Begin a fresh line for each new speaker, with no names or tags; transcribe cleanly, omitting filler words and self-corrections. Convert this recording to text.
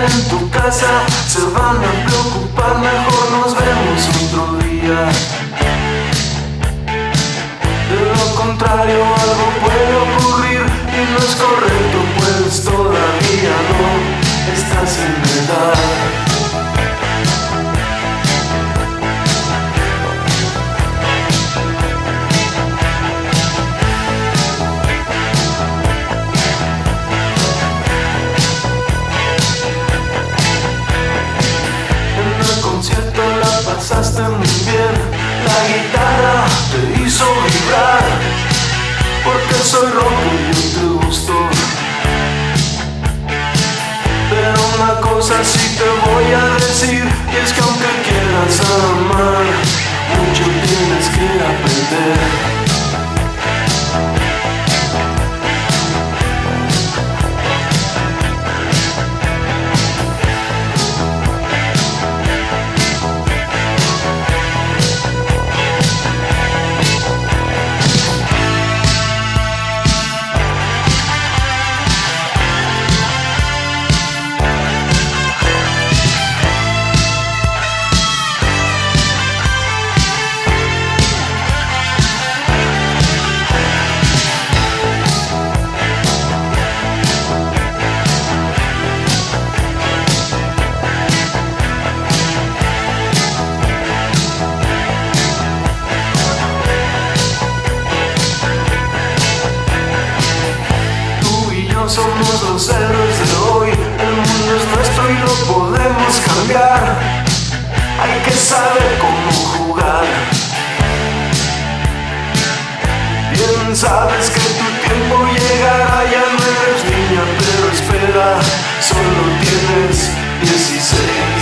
en tu casa se van a preocupar, mejor nos vemos otro día. De lo contrario algo puede ocurrir y no es correcto, pues todavía no estás en edad. Pasaste muy bien, la guitarra te hizo vibrar, porque soy rojo y yo te gusto. Pero una cosa sí te voy a decir, y es que aunque quieras amar, mucho tienes que aprender. Somos los héroes de hoy, el mundo es nuestro y lo podemos cambiar. Hay que saber cómo jugar. Bien sabes que tu tiempo llegará, ya no eres niña, pero espera, solo tienes 16.